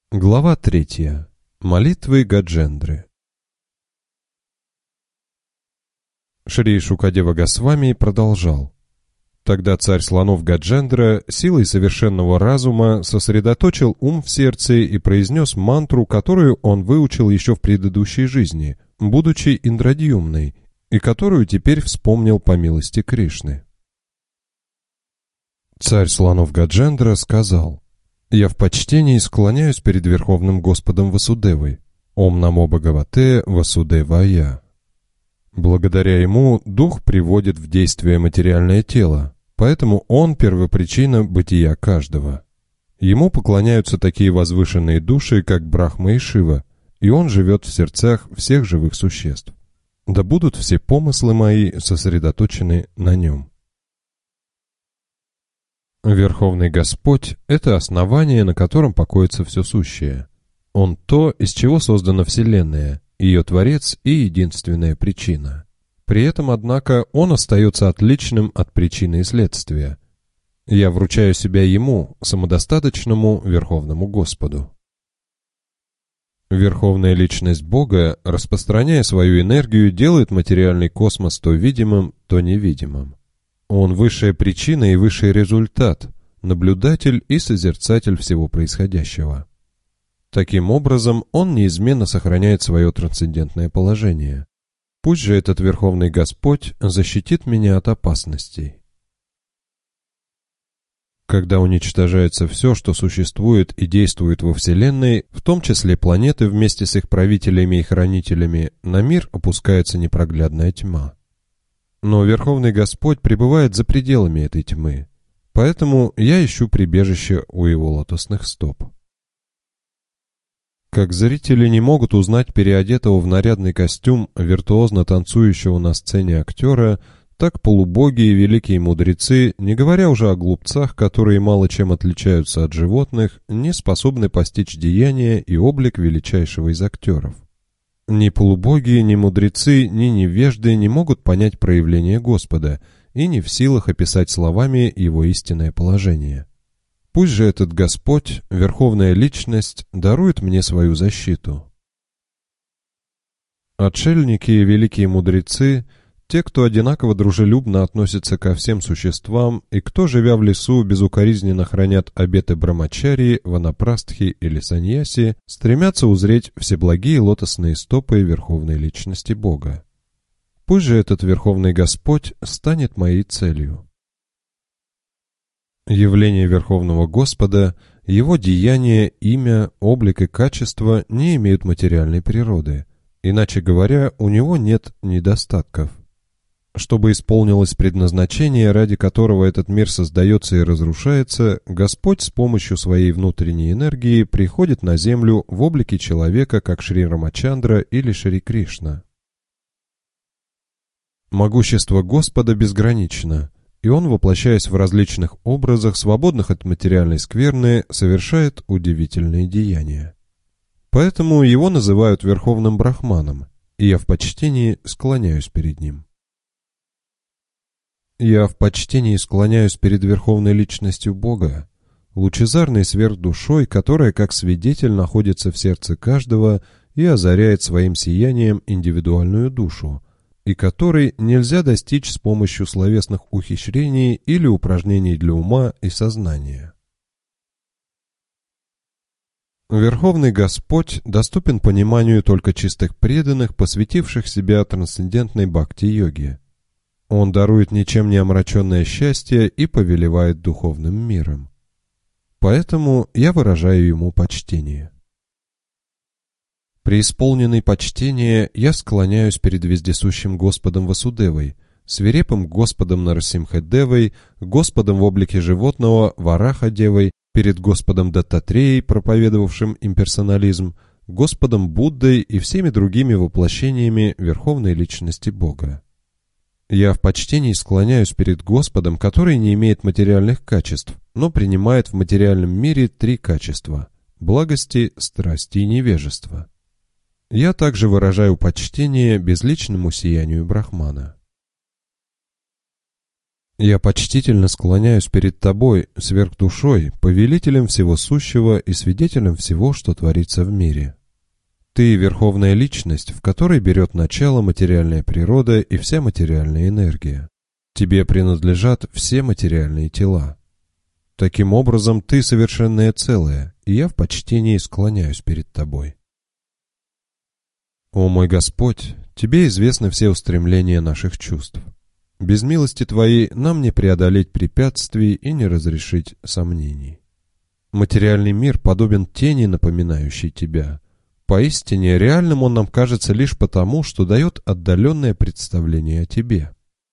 Глава 3. Молитвы Гаджендры. Шри Шукадева Госвами продолжал. Тогда царь слонов Гаджендра силой совершенного разума сосредоточил ум в сердце и произнес мантру, которую он выучил еще в предыдущей жизни, будучи Индрадьюмной, и которую теперь вспомнил по милости Кришны. Царь слонов Гаджендра сказал: «Я в почтении склоняюсь перед Верховным Господом Васудевой. Ом намо Бхагавате Васудевая». Благодаря ему дух приводит в действие материальное тело, поэтому он первопричина бытия каждого. Ему поклоняются такие возвышенные души, как Брахма и Шива, и он живет в сердцах всех живых существ. Да будут все помыслы мои сосредоточены на нем. Верховный Господь — это основание, на котором покоится все сущее. Он то, из чего создана Вселенная, ее Творец и единственная причина. При этом, однако, Он остается отличным от причины и следствия. Я вручаю себя Ему, самодостаточному Верховному Господу. Верховная Личность Бога, распространяя свою энергию, делает материальный космос то видимым, то невидимым. Он высшая причина и высший результат, наблюдатель и созерцатель всего происходящего. Таким образом, он неизменно сохраняет свое трансцендентное положение. Пусть же этот Верховный Господь защитит меня от опасностей. Когда уничтожается все, что существует и действует во Вселенной, в том числе планеты вместе с их правителями и хранителями, на мир опускается непроглядная тьма. Но Верховный Господь пребывает за пределами этой тьмы, поэтому я ищу прибежище у Его лотосных стоп. Как зрители не могут узнать переодетого в нарядный костюм виртуозно танцующего на сцене актера, так полубоги и великие мудрецы, не говоря уже о глупцах, которые мало чем отличаются от животных, не способны постичь деяния и облик величайшего из актеров. Ни полубоги, ни мудрецы, ни невежды не могут понять проявление Господа и не в силах описать словами Его истинное положение. Пусть же этот Господь, Верховная Личность, дарует мне свою защиту. Отшельники и великие мудрецы, те, кто одинаково дружелюбно относится ко всем существам и кто, живя в лесу, безукоризненно хранят обеты брамачарьи, ванапрастхи или саньяси, стремятся узреть всеблагие лотосные стопы Верховной Личности Бога. Пусть же этот Верховный Господь станет моей целью. Явление Верховного Господа, Его деяния, имя, облик и качество не имеют материальной природы. Иначе говоря, у Него нет недостатков. Чтобы исполнилось предназначение, ради которого этот мир создается и разрушается, Господь с помощью своей внутренней энергии приходит на землю в облике человека, как Шри Рамачандра или Шри Кришна. Могущество Господа безгранично, и Он, воплощаясь в различных образах, свободных от материальной скверны, совершает удивительные деяния. Поэтому Его называют Верховным Брахманом, и я в почтении склоняюсь перед Ним. Я в почтении склоняюсь перед Верховной Личностью Бога, лучезарной сверхдушой, которая как свидетель находится в сердце каждого и озаряет своим сиянием индивидуальную душу, и которой нельзя достичь с помощью словесных ухищрений или упражнений для ума и сознания. Верховный Господь доступен пониманию только чистых преданных, посвятивших себя трансцендентной бхакти-йоге. Он дарует ничем не омраченное счастье и повелевает духовным миром. Поэтому я выражаю Ему почтение. Преисполненный почтения, я склоняюсь перед вездесущим Господом Васудевой, свирепым Господом Нарасимха-девой, Господом в облике животного Вараха-девой, перед Господом Даттатреей, проповедовавшим имперсонализм, Господом Буддой и всеми другими воплощениями Верховной Личности Бога. Я в почтении склоняюсь перед Господом, который не имеет материальных качеств, но принимает в материальном мире три качества – благости, страсти и невежества. Я также выражаю почтение безличному сиянию Брахмана. Я почтительно склоняюсь перед Тобой, сверхдушой, повелителем всего сущего и свидетелем всего, что творится в мире. Ты — верховная личность, в которой берет начало материальная природа и вся материальная энергия. Тебе принадлежат все материальные тела. Таким образом, Ты — совершенное целое, и я в почтении склоняюсь перед Тобой. О мой Господь, Тебе известны все устремления наших чувств. Без милости Твоей нам не преодолеть препятствий и не разрешить сомнений. Материальный мир подобен тени, напоминающей Тебя. Поистине, реальным он нам кажется лишь потому, что дает отдаленное представление о Тебе.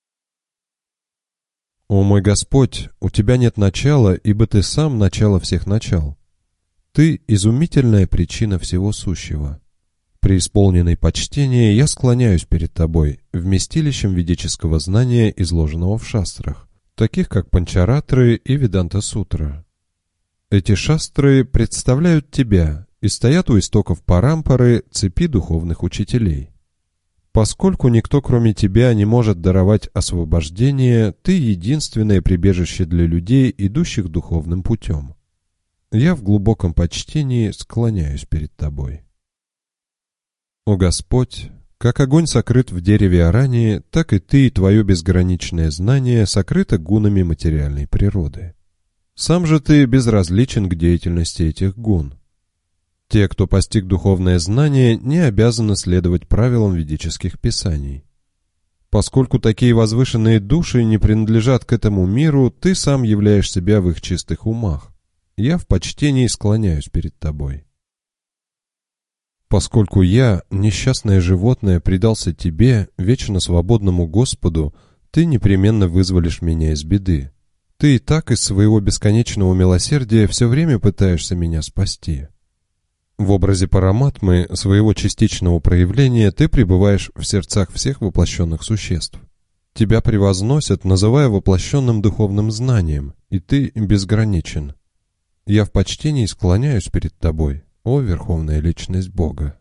О мой Господь, у Тебя нет начала, ибо Ты сам начало всех начал. Ты — изумительная причина всего сущего. При исполненной почтении я склоняюсь перед Тобой, вместилищем ведического знания, изложенного в шастрах, таких как Панчаратры и Веданта-сутра. Эти шастры представляют Тебя и стоят у истоков Парампары, цепи духовных учителей. Поскольку никто, кроме Тебя, не может даровать освобождение, Ты — единственное прибежище для людей, идущих духовным путем. Я в глубоком почтении склоняюсь перед Тобой. О Господь, как огонь сокрыт в дереве арании, так и Ты и Твое безграничное знание сокрыто гунами материальной природы. Сам же Ты безразличен к деятельности этих гун. Те, кто постиг духовное знание, не обязаны следовать правилам ведических писаний. Поскольку такие возвышенные души не принадлежат к этому миру, Ты сам являешь себя в их чистых умах. Я в почтении склоняюсь перед Тобой. Поскольку я, несчастное животное, предался Тебе, вечно свободному Господу, Ты непременно вызволишь меня из беды. Ты и так из своего бесконечного милосердия все время пытаешься меня спасти. В образе Параматмы, своего частичного проявления, Ты пребываешь в сердцах всех воплощенных существ. Тебя превозносят, называя воплощенным духовным знанием, и Ты безграничен. Я в почтении склоняюсь перед Тобой, о Верховная Личность Бога.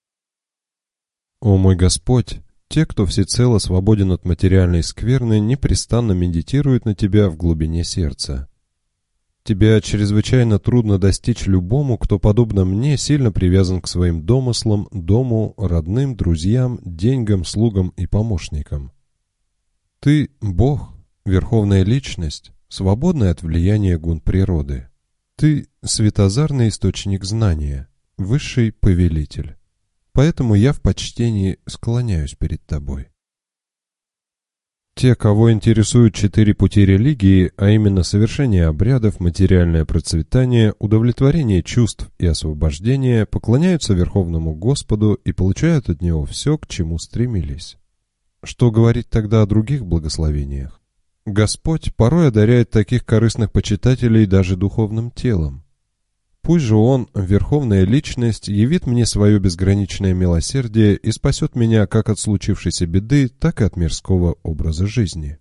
О мой Господь, те, кто всецело свободен от материальной скверны, непрестанно медитируют на Тебя в глубине сердца. Тебя чрезвычайно трудно достичь любому, кто, подобно мне, сильно привязан к своим домыслам, дому, родным, друзьям, деньгам, слугам и помощникам. Ты — Бог, Верховная Личность, свободная от влияния гун природы. Ты — светозарный источник знания, высший повелитель. Поэтому я в почтении склоняюсь перед Тобой. Те, кого интересуют 4 пути религии, а именно совершение обрядов, материальное процветание, удовлетворение чувств и освобождение, поклоняются Верховному Господу и получают от Него все, к чему стремились. Что говорить тогда о других благословениях? Господь порой одаряет таких корыстных почитателей даже духовным телом. Пусть же Он, Верховная Личность, явит мне свое безграничное милосердие и спасет меня как от случившейся беды, так и от мирского образа жизни.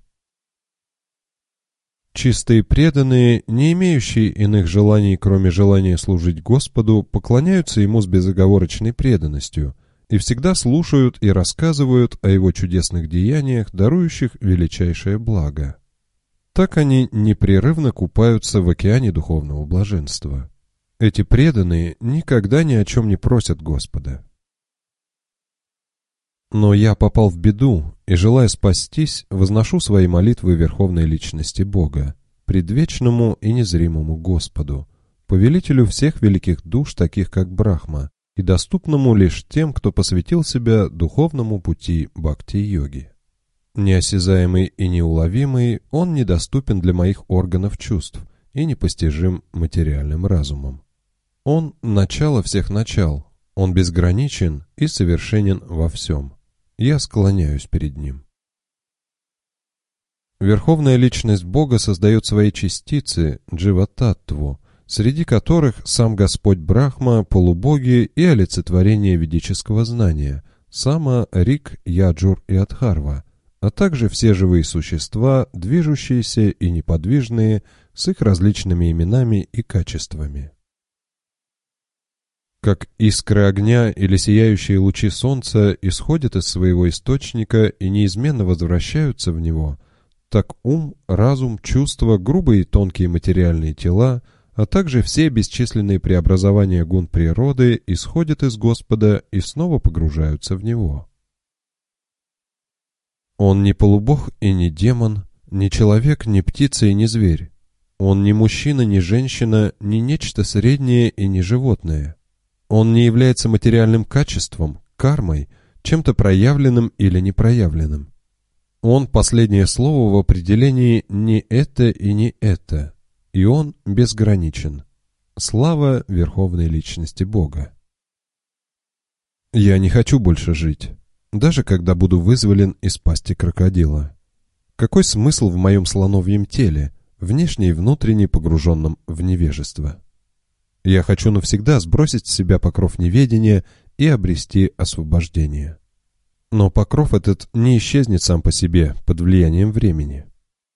Чистые преданные, не имеющие иных желаний, кроме желания служить Господу, поклоняются Ему с безоговорочной преданностью и всегда слушают и рассказывают о Его чудесных деяниях, дарующих величайшее благо. Так они непрерывно купаются в океане духовного блаженства. Эти преданные никогда ни о чем не просят Господа. Но я попал в беду и, желая спастись, возношу свои молитвы Верховной Личности Бога, предвечному и незримому Господу, повелителю всех великих душ, таких как Брахма, и доступному лишь тем, кто посвятил себя духовному пути бхакти-йоги. Неосязаемый и неуловимый, он недоступен для моих органов чувств и непостижим материальным разумом. Он — начало всех начал, Он безграничен и совершенен во всем. Я склоняюсь перед Ним. Верховная Личность Бога создает свои частицы, джива-таттву, среди которых сам Господь Брахма, полубоги и олицетворение ведического знания, Сама, Рик, Яджур и Адхарва, а также все живые существа, движущиеся и неподвижные, с их различными именами и качествами. Как искры огня или сияющие лучи солнца исходят из своего источника и неизменно возвращаются в него, так ум, разум, чувства, грубые и тонкие материальные тела, а также все бесчисленные преобразования гун природы исходят из Господа и снова погружаются в Него. Он не полубог и не демон, не человек, не птица и не зверь. Он не мужчина, не женщина, не нечто среднее и не животное. Он не является материальным качеством, кармой, чем-то проявленным или непроявленным. Он последнее слово в определении «не это» и «не это», и он безграничен. Слава Верховной Личности Бога. Я не хочу больше жить, даже когда буду вызволен из пасти крокодила. Какой смысл в моем слоновьем теле, внешне и внутренне погруженном в невежество? Я хочу навсегда сбросить с себя покров неведения и обрести освобождение. Но покров этот не исчезнет сам по себе под влиянием времени.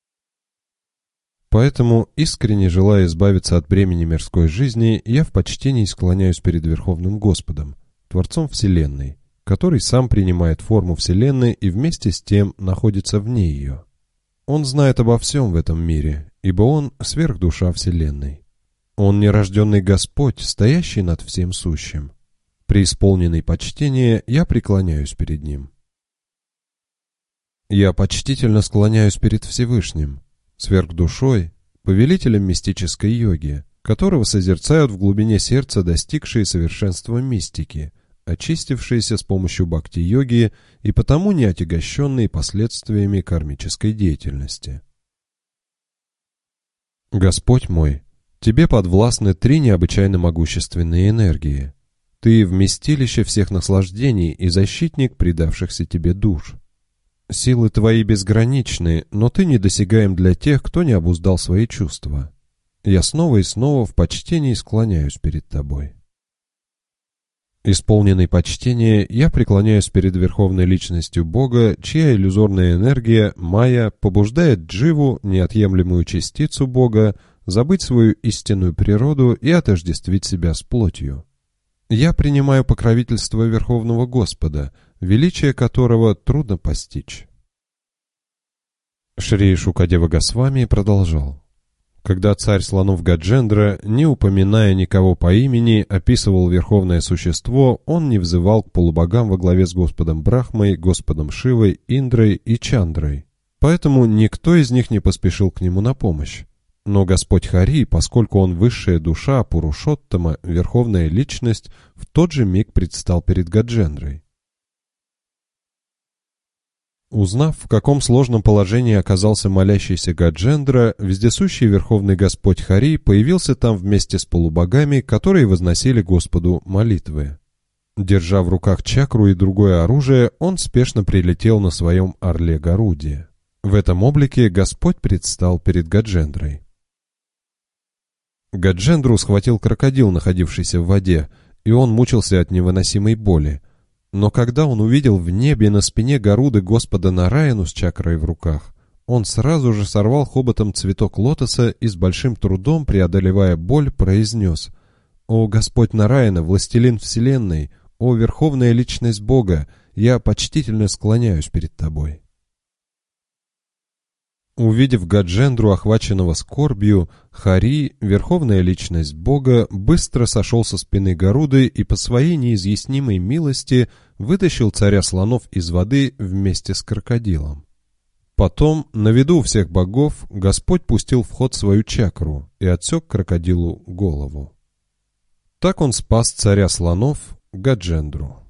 Поэтому, искренне желая избавиться от бремени мирской жизни, я в почтении склоняюсь перед Верховным Господом, Творцом Вселенной, который сам принимает форму Вселенной и вместе с тем находится вне ее. Он знает обо всем в этом мире, ибо Он — сверхдуша Вселенной. Он нерожденный Господь, стоящий над всем сущим. Преисполненный почтения, я преклоняюсь перед Ним. Я почтительно склоняюсь перед Всевышним, сверхдушой, повелителем мистической йоги, которого созерцают в глубине сердца достигшие совершенства мистики, очистившиеся с помощью бхакти-йоги и потому не отягощенные последствиями кармической деятельности. Господь мой, Тебе подвластны три необычайно могущественные энергии. Ты — вместилище всех наслаждений и защитник предавшихся Тебе душ. Силы Твои безграничны, но Ты недосягаем для тех, кто не обуздал свои чувства. Я снова и снова в почтении склоняюсь перед Тобой. Исполненный почтения, я преклоняюсь перед Верховной Личностью Бога, чья иллюзорная энергия, майя, побуждает дживу, неотъемлемую частицу Бога, забыть свою истинную природу и отождествить себя с плотью. Я принимаю покровительство Верховного Господа, величие которого трудно постичь. Шри Шукадева Госвами продолжал. Когда царь слонов Гаджендра, не упоминая никого по имени, описывал Верховное Существо, он не взывал к полубогам во главе с Господом Брахмой, Господом Шивой, Индрой и Чандрой. Поэтому никто из них не поспешил к нему на помощь. Но Господь Хари, поскольку он высшая душа Пурушоттама, Верховная Личность, в тот же миг предстал перед Гаджендрой. Узнав, в каком сложном положении оказался молящийся Гаджендра, вездесущий Верховный Господь Хари появился там вместе с полубогами, которые возносили Господу молитвы. Держа в руках чакру и другое оружие, он спешно прилетел на своем орле Гаруде. В этом облике Господь предстал перед Гаджендрой. Гаджендру схватил крокодил, находившийся в воде, и он мучился от невыносимой боли. Но когда он увидел в небе на спине Гаруды Господа Нараяну с чакрой в руках, он сразу же сорвал хоботом цветок лотоса и с большим трудом, преодолевая боль, произнес: «О Господь Нараяна, властелин вселенной, о Верховная Личность Бога, я почтительно склоняюсь перед Тобой». Увидев Гаджендру, охваченного скорбью, Хари, Верховная Личность Бога, быстро сошел со спины Гаруды и по своей неизъяснимой милости вытащил царя слонов из воды вместе с крокодилом. Потом, на виду у всех богов, Господь пустил в ход свою чакру и отсек крокодилу голову. Так он спас царя слонов Гаджендру.